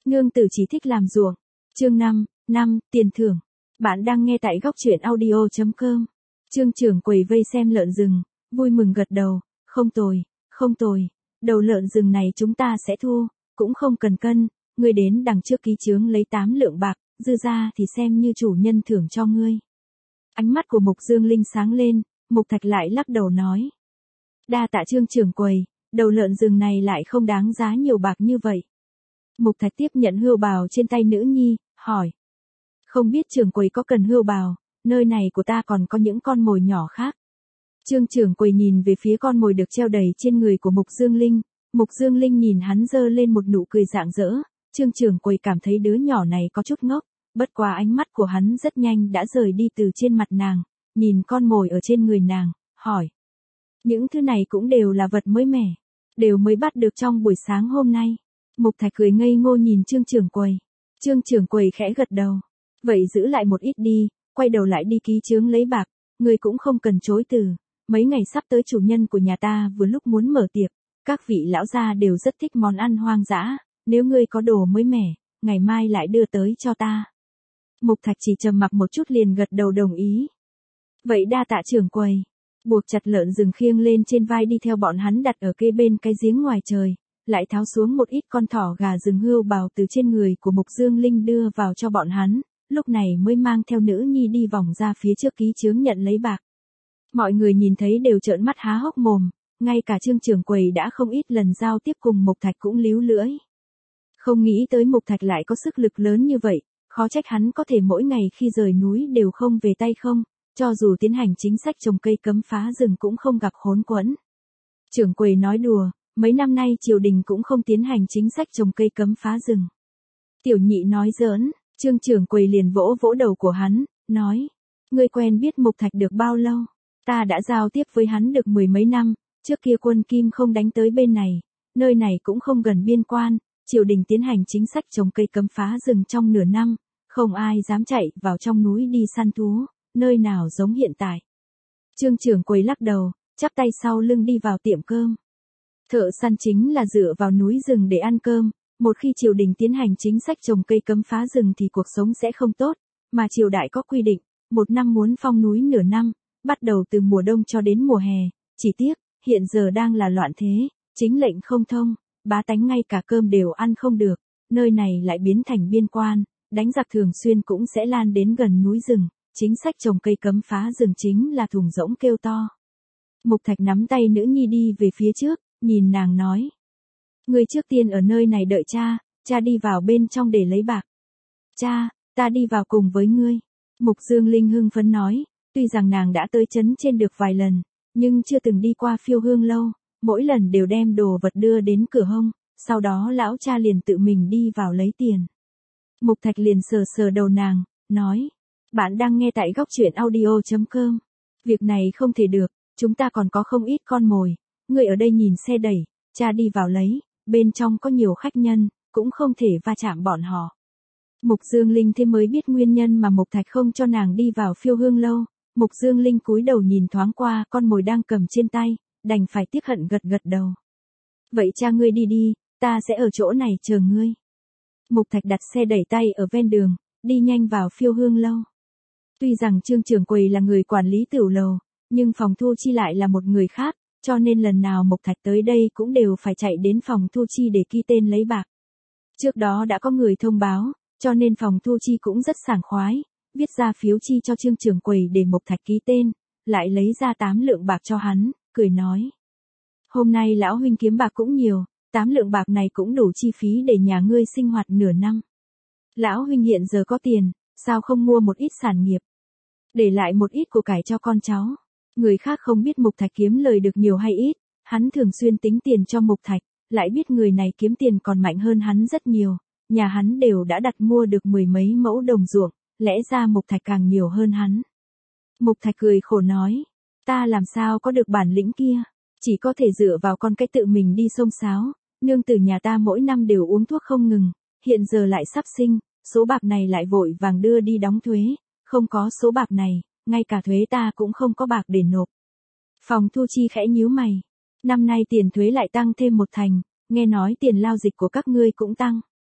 Nương tử chỉ thích làm ruộng. Chương 5, tiền thưởng. Bạn đang nghe tại góc truyện audio.com. Trương trưởng quầy vây xem lợn rừng, vui mừng gật đầu, không tồi, không tồi. Đầu lợn rừng này chúng ta sẽ thu, cũng không cần cân, ngươi đến đằng trước ký chướng lấy 8 lượng bạc, dư ra thì xem như chủ nhân thưởng cho ngươi. Ánh mắt của Mục Dương Linh sáng lên, Mục Thạch lại lắc đầu nói. Đa tạ Trương trưởng quầy, đầu lợn rừng này lại không đáng giá nhiều bạc như vậy. Mục Thạch tiếp nhận hươu bào trên tay nữ nhi, hỏi. Không biết trưởng quầy có cần hươu bào, nơi này của ta còn có những con mồi nhỏ khác. Trương trưởng quầy nhìn về phía con mồi được treo đầy trên người của Mục Dương Linh. Mục Dương Linh nhìn hắn giơ lên một nụ cười rạng rỡ. Trương trưởng quầy cảm thấy đứa nhỏ này có chút ngốc, bất quá ánh mắt của hắn rất nhanh đã rời đi từ trên mặt nàng, nhìn con mồi ở trên người nàng, hỏi. Những thứ này cũng đều là vật mới mẻ, đều mới bắt được trong buổi sáng hôm nay. Mục Thạch cười ngây ngô nhìn Trương trưởng quầy. Trương trưởng quầy khẽ gật đầu. Vậy giữ lại một ít đi, quay đầu lại đi ký chướng lấy bạc, người cũng không cần chối từ. Mấy ngày sắp tới chủ nhân của nhà ta vừa lúc muốn mở tiệc, các vị lão gia đều rất thích món ăn hoang dã, nếu ngươi có đồ mới mẻ, ngày mai lại đưa tới cho ta. Mục Thạch chỉ trầm mặc một chút liền gật đầu đồng ý. Vậy đa tạ trưởng quầy. Buộc chặt lợn rừng khiêng lên trên vai đi theo bọn hắn đặt ở kê bên cái giếng ngoài trời, lại tháo xuống một ít con thỏ gà rừng hươu bào từ trên người của Mục Dương Linh đưa vào cho bọn hắn, lúc này mới mang theo nữ nhi đi vòng ra phía trước ký chướng nhận lấy bạc. Mọi người nhìn thấy đều trợn mắt há hốc mồm, ngay cả Trương trưởng quầy đã không ít lần giao tiếp cùng Mục Thạch cũng líu lưỡi. Không nghĩ tới Mục Thạch lại có sức lực lớn như vậy, khó trách hắn có thể mỗi ngày khi rời núi đều không về tay không, cho dù tiến hành chính sách trồng cây cấm phá rừng cũng không gặp khốn quẫn. Trưởng quầy nói đùa, mấy năm nay triều đình cũng không tiến hành chính sách trồng cây cấm phá rừng. Tiểu nhị nói giỡn, Trương trưởng quầy liền vỗ vỗ đầu của hắn, nói, ngươi quen biết Mục Thạch được bao lâu? Ta đã giao tiếp với hắn được 10 mấy năm, trước kia quân Kim không đánh tới bên này, nơi này cũng không gần biên quan, triều đình tiến hành chính sách trồng cây cấm phá rừng trong nửa năm, không ai dám chạy vào trong núi đi săn thú, nơi nào giống hiện tại. Trương trưởng quầy lắc đầu, chắp tay sau lưng đi vào tiệm cơm. Thợ săn chính là dựa vào núi rừng để ăn cơm, một khi triều đình tiến hành chính sách trồng cây cấm phá rừng thì cuộc sống sẽ không tốt, mà triều đại có quy định, một năm muốn phong núi nửa năm, bắt đầu từ mùa đông cho đến mùa hè, chỉ tiếc, hiện giờ đang là loạn thế, chính lệnh không thông, bá tánh ngay cả cơm đều ăn không được, nơi này lại biến thành biên quan, đánh giặc thường xuyên cũng sẽ lan đến gần núi rừng, chính sách trồng cây cấm phá rừng chính là thùng rỗng kêu to. Mục Thạch nắm tay nữ nhi đi về phía trước, nhìn nàng nói. Người trước tiên ở nơi này đợi cha đi vào bên trong để lấy bạc. Cha, ta đi vào cùng với ngươi. Mục Dương Linh hưng phấn nói, tuy rằng nàng đã tới trấn trên được vài lần, nhưng chưa từng đi qua Phiêu Hương lâu, mỗi lần đều đem đồ vật đưa đến cửa hông, sau đó lão cha liền tự mình đi vào lấy tiền. Mục Thạch liền sờ sờ đầu nàng, nói, bạn đang nghe tại góc truyện audio.com. Việc này không thể được, chúng ta còn có không ít con mồi, người ở đây nhìn xe đẩy, cha đi vào lấy, bên trong có nhiều khách nhân, cũng không thể va chạm bọn họ. Mục Dương Linh thế mới biết nguyên nhân mà Mục Thạch không cho nàng đi vào Phiêu Hương lâu. Mục Dương Linh cúi đầu nhìn thoáng qua con mồi đang cầm trên tay, đành phải tiếc hận gật gật đầu. Vậy cha ngươi đi đi, ta sẽ ở chỗ này chờ ngươi. Mục Thạch đặt xe đẩy tay ở ven đường, đi nhanh vào Phiêu Hương lâu. Tuy rằng Trương trưởng quầy là người quản lý tửu lầu, nhưng phòng thu chi lại là một người khác, cho nên lần nào Mục Thạch tới đây cũng đều phải chạy đến phòng thu chi để ký tên lấy bạc. Trước đó đã có người thông báo, cho nên phòng thu chi cũng rất sảng khoái, viết ra phiếu chi cho Trương trưởng quầy để Mục Thạch ký tên, lại lấy ra 8 lượng bạc cho hắn, cười nói. Hôm nay lão huynh kiếm bạc cũng nhiều, 8 lượng bạc này cũng đủ chi phí để nhà ngươi sinh hoạt nửa năm. Lão huynh hiện giờ có tiền, sao không mua một ít sản nghiệp, để lại một ít của cải cho con cháu. Người khác không biết Mục Thạch kiếm lời được nhiều hay ít, hắn thường xuyên tính tiền cho Mục Thạch, lại biết người này kiếm tiền còn mạnh hơn hắn rất nhiều, nhà hắn đều đã đặt mua được 10 mấy mẫu đồng ruộng, lẽ ra Mục Thạch càng nhiều hơn hắn. Mục Thạch cười khổ nói, ta làm sao có được bản lĩnh kia, chỉ có thể dựa vào con cái tự mình đi xông xáo, nương tử nhà ta mỗi năm đều uống thuốc không ngừng, hiện giờ lại sắp sinh, số bạc này lại vội vàng đưa đi đóng thuế, không có số bạc này, ngay cả thuế ta cũng không có bạc để nộp. Phòng thu chi khẽ nhíu mày, năm nay tiền thuế lại tăng thêm 1 thành, nghe nói tiền lao dịch của các ngươi cũng tăng.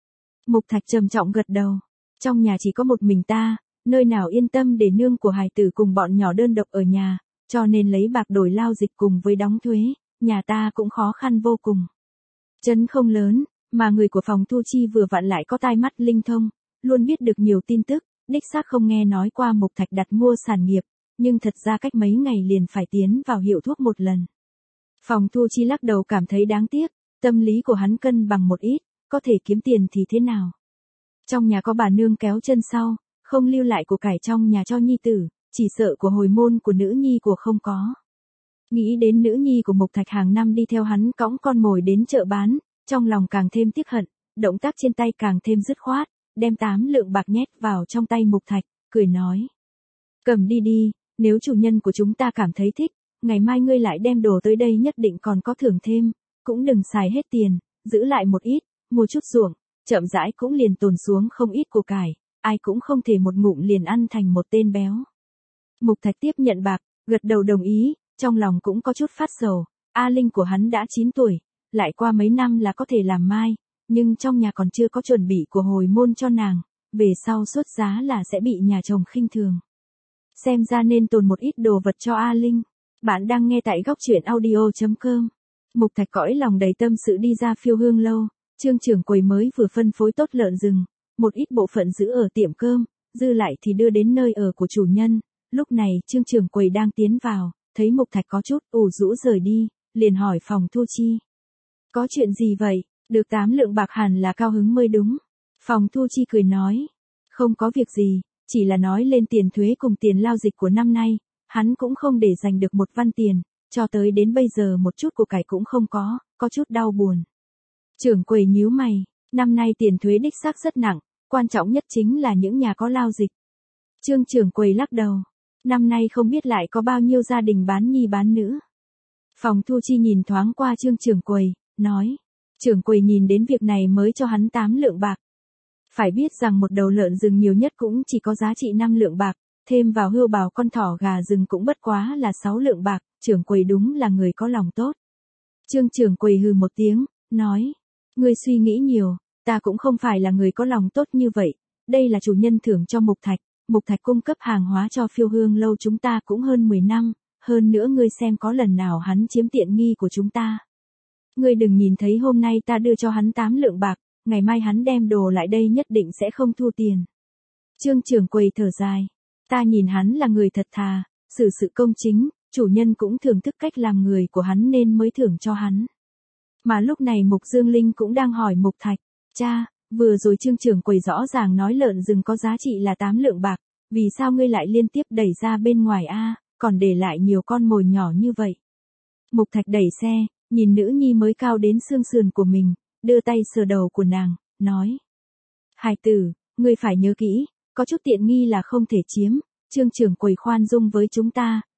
Mục Thạch trầm trọng gật đầu. Trong nhà chỉ có một mình ta, nơi nào yên tâm để nương của hài tử cùng bọn nhỏ đơn độc ở nhà, cho nên lấy bạc đổi lao dịch cùng với đóng thuế, nhà ta cũng khó khăn vô cùng. Trấn không lớn, mà người của phòng thu chi vừa vặn lại có tai mắt linh thông, luôn biết được nhiều tin tức, đích xác không nghe nói qua Mục Thạch đặt mua sản nghiệp, nhưng thật ra cách mấy ngày liền phải tiến vào hiệu thuốc một lần. Phòng thu chi lắc đầu cảm thấy đáng tiếc, tâm lý của hắn cân bằng một ít, có thể kiếm tiền thì thế nào. Trong nhà có bà nương kéo chân sau, không lưu lại của cải trong nhà cho nhi tử, chỉ sợ của hồi môn của nữ nhi của không có. Nghĩ đến nữ nhi của Mục Thạch hàng năm đi theo hắn cõng con mồi đến chợ bán, trong lòng càng thêm tiếc hận, động tác trên tay càng thêm dứt khoát, đem 8 lượng bạc nhét vào trong tay Mục Thạch, cười nói. Cầm đi đi, nếu chủ nhân của chúng ta cảm thấy thích, ngày mai ngươi lại đem đồ tới đây nhất định còn có thưởng thêm, cũng đừng xài hết tiền, giữ lại một ít, mua chút ruộng, chậm rãi cũng liền tồn xuống không ít của cải, ai cũng không thể một ngụm liền ăn thành một tên béo. Mục Thạch tiếp nhận bạc, gật đầu đồng ý, trong lòng cũng có chút phát sầu, A Linh của hắn đã 9 tuổi, lại qua mấy năm là có thể làm mai, nhưng trong nhà còn chưa có chuẩn bị của hồi môn cho nàng, về sau xuất giá là sẽ bị nhà chồng khinh thường. Xem ra nên tồn một ít đồ vật cho A Linh. Bạn đang nghe tại góc truyện audio.com. Mục Thạch cõi lòng đầy tâm sự đi ra Phiêu Hương lâu, Trương trưởng quầy mới vừa phân phối tốt lợn rừng, một ít bộ phận giữ ở tiệm cơm, dư lại thì đưa đến nơi ở của chủ nhân. Lúc này Trương trưởng quầy đang tiến vào, thấy Mục Thạch có chút ủ rũ rời đi, liền hỏi phòng thu chi. Có chuyện gì vậy, được 8 lượng bạc hẳn là cao hứng mới đúng. Phòng thu chi cười nói, không có việc gì, chỉ là nói lên tiền thuế cùng tiền lao dịch của năm nay, hắn cũng không để dành được một văn tiền, cho tới đến bây giờ một chút của cải cũng không có chút đau buồn. Trưởng quầy nhíu mày, năm nay tiền thuế đích xác rất nặng, quan trọng nhất chính là những nhà có lao dịch. Trương trưởng quầy lắc đầu, năm nay không biết lại có bao nhiêu gia đình bán nhi bán nữ. Phòng thu chi nhìn thoáng qua Trương trưởng quầy, nói, trưởng quầy nhìn đến việc này mới cho hắn 8 lượng bạc. Phải biết rằng một đầu lợn rừng nhiều nhất cũng chỉ có giá trị 5 lượng bạc, thêm vào hươu bào con thỏ gà rừng cũng bất quá là 6 lượng bạc, trưởng quầy đúng là người có lòng tốt. Trương trưởng quầy hừ một tiếng, nói, ngươi suy nghĩ nhiều, ta cũng không phải là người có lòng tốt như vậy, đây là chủ nhân thưởng cho Mục Thạch, Mục Thạch cung cấp hàng hóa cho Phiêu Hương lâu chúng ta cũng hơn 10 năm, hơn nữa ngươi xem có lần nào hắn chiếm tiện nghi của chúng ta. Ngươi đừng nhìn thấy hôm nay ta đưa cho hắn 8 lượng bạc, ngày mai hắn đem đồ lại đây nhất định sẽ không thu tiền. Trương trưởng quầy thở dài, ta nhìn hắn là người thật thà, xử sự công chính, chủ nhân cũng thưởng thức cách làm người của hắn nên mới thưởng cho hắn. Mà lúc này Mục Dương Linh cũng đang hỏi Mục Thạch, cha, vừa rồi Trương trưởng quầy rõ ràng nói lợn rừng có giá trị là 8 lượng bạc, vì sao ngươi lại liên tiếp đẩy ra bên ngoài a, còn để lại nhiều con mồi nhỏ như vậy. Mục Thạch đẩy xe, nhìn nữ nhi mới cao đến xương sườn của mình, đưa tay sờ đầu của nàng, nói. Hài tử, ngươi phải nhớ kỹ, có chút tiện nghi là không thể chiếm, Trương trưởng quầy khoan dung với chúng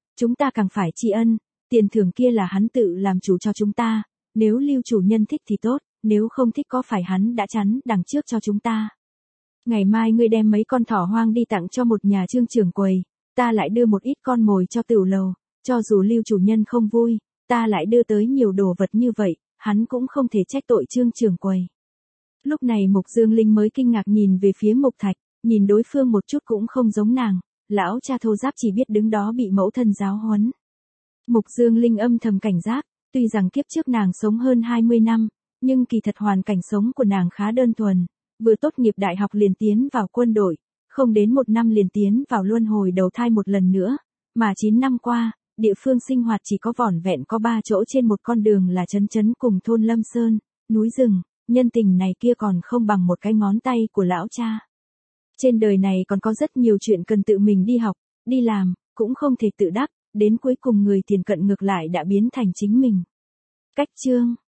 ta càng phải tri ân, tiền thưởng kia là hắn tự làm chủ cho chúng ta, nếu Lưu chủ nhân thích thì tốt, nếu không thích có phải hắn đã chắn đằng trước cho chúng ta. Ngày mai ngươi đem mấy con thỏ hoang đi tặng cho một nhà Trương trưởng quầy, ta lại đưa một ít con mồi cho tửu lầu, cho dù Lưu chủ nhân không vui, ta lại đưa tới nhiều đồ vật như vậy, hắn cũng không thể trách tội Trương trưởng quầy. Lúc này Mục Dương Linh mới kinh ngạc nhìn về phía Mục Thạch, nhìn đối phương một chút cũng không giống nàng, lão cha thô giáp chỉ biết đứng đó bị mẫu thân giáo huấn. Mục Dương Linh âm thầm cảnh giác, tuy rằng kiếp trước nàng sống hơn 20 năm, nhưng kỳ thật hoàn cảnh sống của nàng khá đơn thuần, vừa tốt nghiệp đại học liền tiến vào quân đội, không đến 1 năm liền tiến vào luân hồi đầu thai một lần nữa, mà 9 năm qua, địa phương sinh hoạt chỉ có vỏn vẹn có 3 chỗ trên một con đường là trấn cùng thôn Lâm Sơn, núi rừng, nhân tình này kia còn không bằng một cái ngón tay của lão cha. Trên đời này còn có rất nhiều chuyện cần tự mình đi học, đi làm, cũng không thể tự đắc, đến cuối cùng người tiền cận ngược lại đã biến thành chính mình. Cách chương